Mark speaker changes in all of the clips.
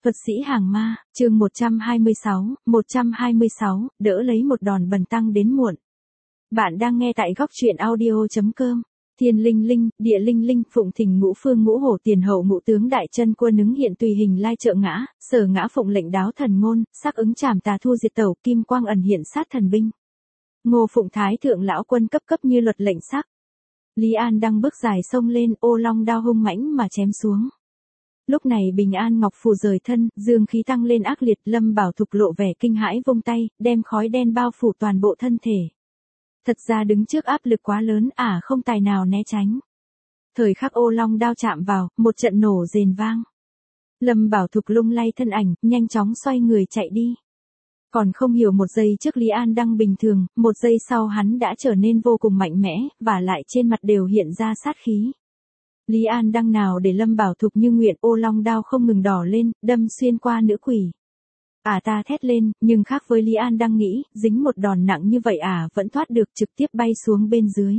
Speaker 1: Thuật sĩ hàng ma, chương 126, đỡ lấy một đòn bần tăng đến muộn. Bạn đang nghe tại góc truyện audio.com. Thiên linh linh, địa linh linh, phụng thỉnh ngũ phương ngũ hổ tiền hậu ngũ tướng đại chân quân ứng hiện tùy hình lai trợ ngã, sở ngã phụng lệnh đáo thần ngôn, sắc ứng trảm tà thu diệt tẩu, kim quang ẩn hiện sát thần binh. Ngô phụng thái thượng lão quân cấp cấp như luật lệnh sắc. Lý An đang bước dài sông lên, ô long đao hung mãnh mà chém xuống. Lúc này Bình An Ngọc Phù rời thân, dương khí tăng lên ác liệt, Lâm Bảo Thục lộ vẻ kinh hãi vung tay, đem khói đen bao phủ toàn bộ thân thể. Thật ra đứng trước áp lực quá lớn, không tài nào né tránh. Thời khắc ô long đao chạm vào, một trận nổ rền vang. Lâm Bảo Thục lung lay thân ảnh, nhanh chóng xoay người chạy đi. Còn không hiểu một giây trước Lý An đang bình thường, một giây sau hắn đã trở nên vô cùng mạnh mẽ, và lại trên mặt đều hiện ra sát khí. Lý An đăng nào để Lâm Bảo Thục như nguyện, ô long đao không ngừng đỏ lên, đâm xuyên qua nữ quỷ. Ta thét lên, nhưng khác với Lý An đang nghĩ, dính một đòn nặng như vậy vẫn thoát được, trực tiếp bay xuống bên dưới.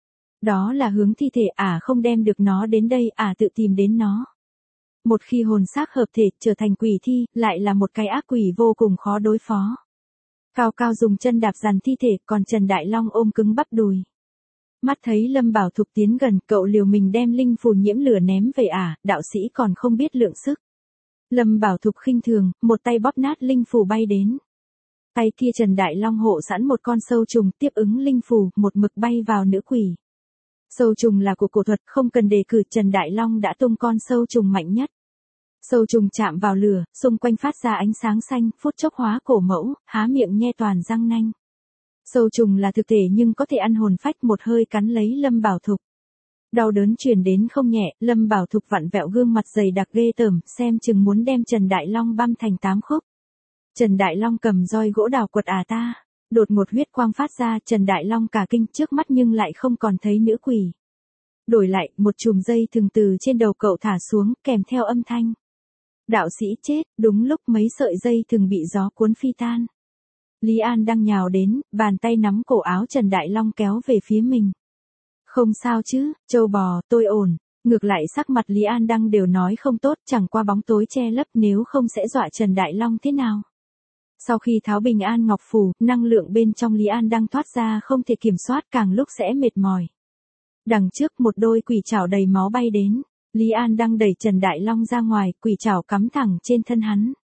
Speaker 1: Đó là hướng thi thể, không đem được nó đến đây, tự tìm đến nó. Một khi hồn xác hợp thể trở thành quỷ thi, lại là một cái ác quỷ vô cùng khó đối phó. Cao Cao dùng chân đạp dằn thi thể, còn Trần Đại Long ôm cứng bắp đùi. Mắt thấy Lâm Bảo Thục tiến gần, cậu liều mình đem linh phù nhiễm lửa ném về đạo sĩ còn không biết lượng sức. Lâm Bảo Thục khinh thường, một tay bóp nát linh phù bay đến. Tay kia Trần Đại Long hộ sẵn một con sâu trùng tiếp ứng linh phù, một mực bay vào nữ quỷ. Sâu trùng là của cổ thuật, không cần đề cử, Trần Đại Long đã tung con sâu trùng mạnh nhất. Sâu trùng chạm vào lửa, xung quanh phát ra ánh sáng xanh, phút chốc hóa cổ mẫu, há miệng nhe toàn răng nanh. Sâu trùng là thực thể nhưng có thể ăn hồn phách, một hơi cắn lấy Lâm Bảo Thục. Đau đớn truyền đến không nhẹ, Lâm Bảo Thục vặn vẹo gương mặt dày đặc ghê tởm, xem chừng muốn đem Trần Đại Long băm thành 8 khúc. Trần Đại Long cầm roi gỗ đào quật ta. Đột ngột huyết quang phát ra, Trần Đại Long cả kinh, trước mắt nhưng lại không còn thấy nữ quỷ. Đổi lại, một chùm dây thừng từ trên đầu cậu thả xuống, kèm theo âm thanh. Đạo sĩ chết, đúng lúc mấy sợi dây thừng bị gió cuốn phi tan. Lý An đang nhào đến, bàn tay nắm cổ áo Trần Đại Long kéo về phía mình. Không sao chứ, trâu bò, tôi ổn. Ngược lại sắc mặt Lý An Đăng đều nói không tốt, chẳng qua bóng tối che lấp, nếu không sẽ dọa Trần Đại Long thế nào. Sau khi tháo Bình An Ngọc Phù, năng lượng bên trong Lý An Đăng thoát ra không thể kiểm soát, càng lúc sẽ mệt mỏi. Đằng trước một đôi quỷ trảo đầy máu bay đến. Lý An Đăng đẩy Trần Đại Long ra ngoài, quỷ trảo cắm thẳng trên thân hắn.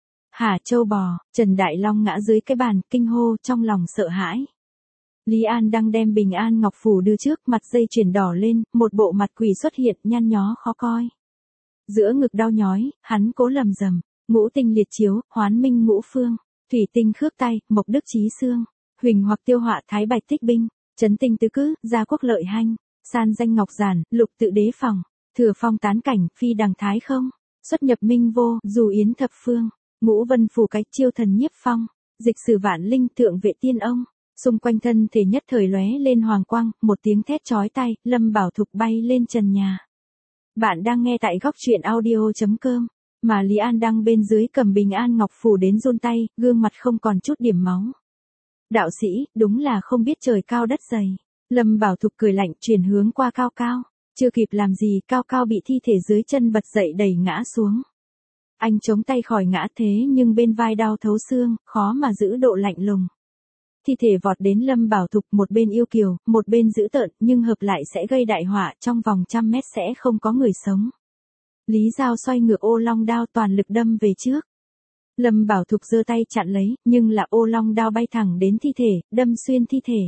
Speaker 1: Hả trâu bò, Trần Đại Long ngã dưới cái bàn, kinh hô trong lòng sợ hãi. Lý An đang đem Bình An Ngọc Phù đưa trước, mặt dây chuyền đỏ lên, một bộ mặt quỷ xuất hiện, nhăn nhó khó coi. Giữa ngực đau nhói, hắn cố lầm rầm, ngũ tinh liệt chiếu, hoán minh ngũ phương, thủy tinh khước tay, mộc đức trí xương, huỳnh hoặc tiêu họa thái bạch tích binh, trấn tinh tứ cứ, gia quốc lợi hanh, san danh ngọc giản, lục tự đế phòng, thừa phong tán cảnh, phi đằng thái không, xuất nhập minh vô, dù yến thập phương, ngũ vân phù cách chiêu thần nhiếp phong, dịch sử vạn linh thượng vệ tiên ông. Xung quanh thân thể nhất thời lóe lên hoàng quang, một tiếng thét chói tai, Lâm Bảo Thục bay lên trần nhà. Bạn đang nghe tại góc truyện audio.com, mà Lý An đang bên dưới cầm Bình An Ngọc Phù đến run tay, gương mặt không còn chút điểm máu. Đạo sĩ, đúng là không biết trời cao đất dày. Lâm Bảo Thục cười lạnh, chuyển hướng qua Cao Cao. Chưa kịp làm gì, Cao Cao bị thi thể dưới chân bật dậy đẩy ngã xuống. Anh chống tay khỏi ngã thế nhưng bên vai đau thấu xương, khó mà giữ độ lạnh lùng. Thi thể vọt đến Lâm Bảo Thục, một bên yêu kiều, một bên dữ tợn, nhưng hợp lại sẽ gây đại họa, trong vòng 100 mét sẽ không có người sống. Lý Giao xoay ngược ô long đao toàn lực đâm về trước. Lâm Bảo Thục giơ tay chặn lấy, nhưng là ô long đao bay thẳng đến thi thể, đâm xuyên thi thể.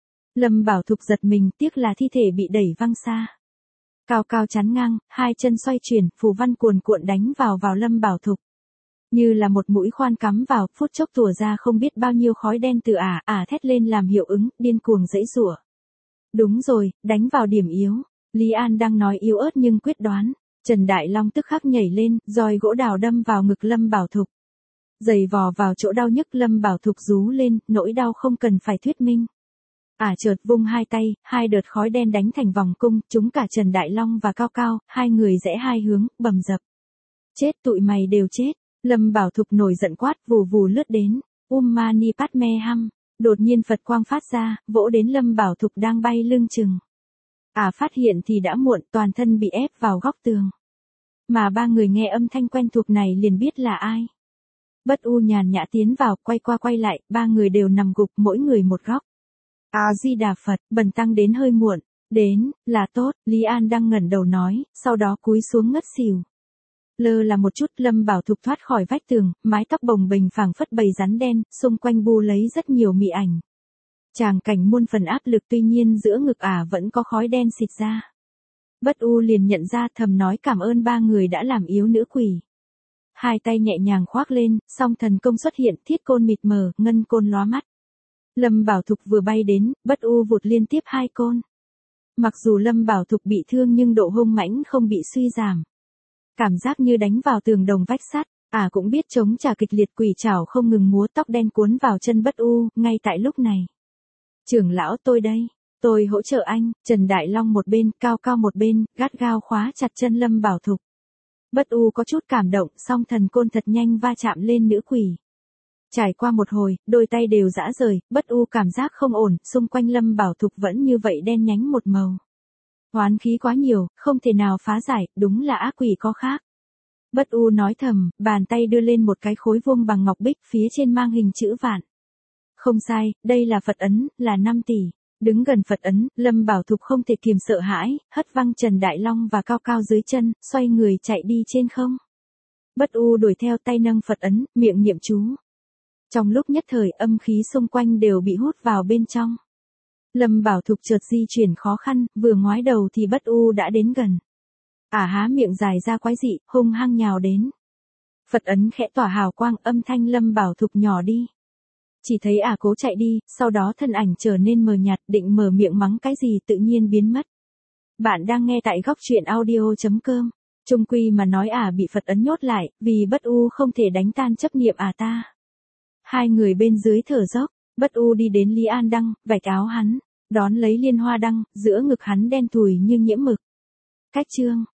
Speaker 1: Lâm Bảo Thục giật mình, tiếc là thi thể bị đẩy văng xa. Cao Cao chắn ngang, hai chân xoay chuyển, phù văn cuồn cuộn đánh vào Lâm Bảo Thục. Như là một mũi khoan cắm vào, phút chốc tủa ra không biết bao nhiêu khói đen từ thét lên làm hiệu ứng, điên cuồng giãy giụa. Đúng rồi, đánh vào điểm yếu. Lý An đang nói yếu ớt nhưng quyết đoán. Trần Đại Long tức khắc nhảy lên, roi gỗ đào đâm vào ngực Lâm Bảo Thục. Giày vò vào chỗ đau nhức, Lâm Bảo Thục rú lên, nỗi đau không cần phải thuyết minh. Chợt vung hai tay, hai đợt khói đen đánh thành vòng cung, chúng cả Trần Đại Long và Cao Cao, hai người rẽ hai hướng, bầm dập. Chết, tụi mày đều chết. Lâm Bảo Thục nổi giận quát, vù vù lướt đến. Mani Padme Hum. Đột nhiên Phật quang phát ra, vỗ đến Lâm Bảo Thục đang bay lưng chừng. Phát hiện thì đã muộn, toàn thân bị ép vào góc tường. mà ba người nghe âm thanh quen thuộc này liền biết là ai. Bất U nhàn nhã tiến vào, quay qua quay lại, ba người đều nằm gục mỗi người một góc. A Di Đà Phật, bần tăng đến hơi muộn. Đến, là tốt, Lý An đang ngẩng đầu nói, sau đó cúi xuống ngất xỉu. Lơ là một chút, Lâm Bảo Thục thoát khỏi vách tường, mái tóc bồng bềnh phảng phất bầy rắn đen, xung quanh bu lấy rất nhiều mị ảnh. Tràng cảnh muôn phần áp lực, tuy nhiên giữa ngực vẫn có khói đen xịt ra. Bất U liền nhận ra, thầm nói cảm ơn ba người đã làm yếu nữ quỷ. Hai tay nhẹ nhàng khoác lên, song thần công xuất hiện, thiết côn mịt mờ, ngân côn lóa mắt. Lâm Bảo Thục vừa bay đến, Bất U vụt liên tiếp hai côn. Mặc dù Lâm Bảo Thục bị thương nhưng độ hung mãnh không bị suy giảm. Cảm giác như đánh vào tường đồng vách sắt, cũng biết chống trả kịch liệt, quỷ trảo không ngừng múa, tóc đen cuốn vào chân Bất U, ngay tại lúc này. Trưởng lão, tôi đây, tôi hỗ trợ anh. Trần Đại Long một bên, Cao Cao một bên, gắt gao khóa chặt chân Lâm Bảo Thục. Bất U có chút cảm động, song thần côn thật nhanh va chạm lên nữ quỷ. Trải qua một hồi, đôi tay đều rã rời, Bất U cảm giác không ổn, xung quanh Lâm Bảo Thục vẫn như vậy đen nhánh một màu. Oán khí quá nhiều, không thể nào phá giải, đúng là ác quỷ có khác. Bất U nói thầm, bàn tay đưa lên một cái khối vuông bằng ngọc bích, phía trên mang hình chữ vạn. Không sai, đây là Phật ấn, là 5 tỷ. Đứng gần Phật ấn, Lâm Bảo Thục không thể kiềm sợ hãi, hất văng Trần Đại Long và Cao Cao dưới chân, xoay người chạy đi trên không. Bất U đuổi theo, tay nâng Phật ấn, miệng niệm chú. Trong lúc nhất thời, âm khí xung quanh đều bị hút vào bên trong. Lâm Bảo Thục chợt di chuyển khó khăn, vừa ngoái đầu thì Bất U đã đến gần. Há miệng dài ra quái dị, hung hăng nhào đến. Phật ấn khẽ tỏa hào quang, âm thanh Lâm Bảo Thục nhỏ đi. Chỉ thấy cố chạy đi, sau đó thân ảnh trở nên mờ nhạt, định mở miệng mắng cái gì tự nhiên biến mất. Bạn đang nghe tại góc truyện audio.com. Chung quy mà nói bị Phật ấn nhốt lại, vì Bất U không thể đánh tan chấp niệm ta. Hai người bên dưới thở dốc, Bất U đi đến Lý An Đăng, vạch áo hắn, đón lấy liên hoa đăng, giữa ngực hắn đen thùi như nhiễm mực. Cách chương.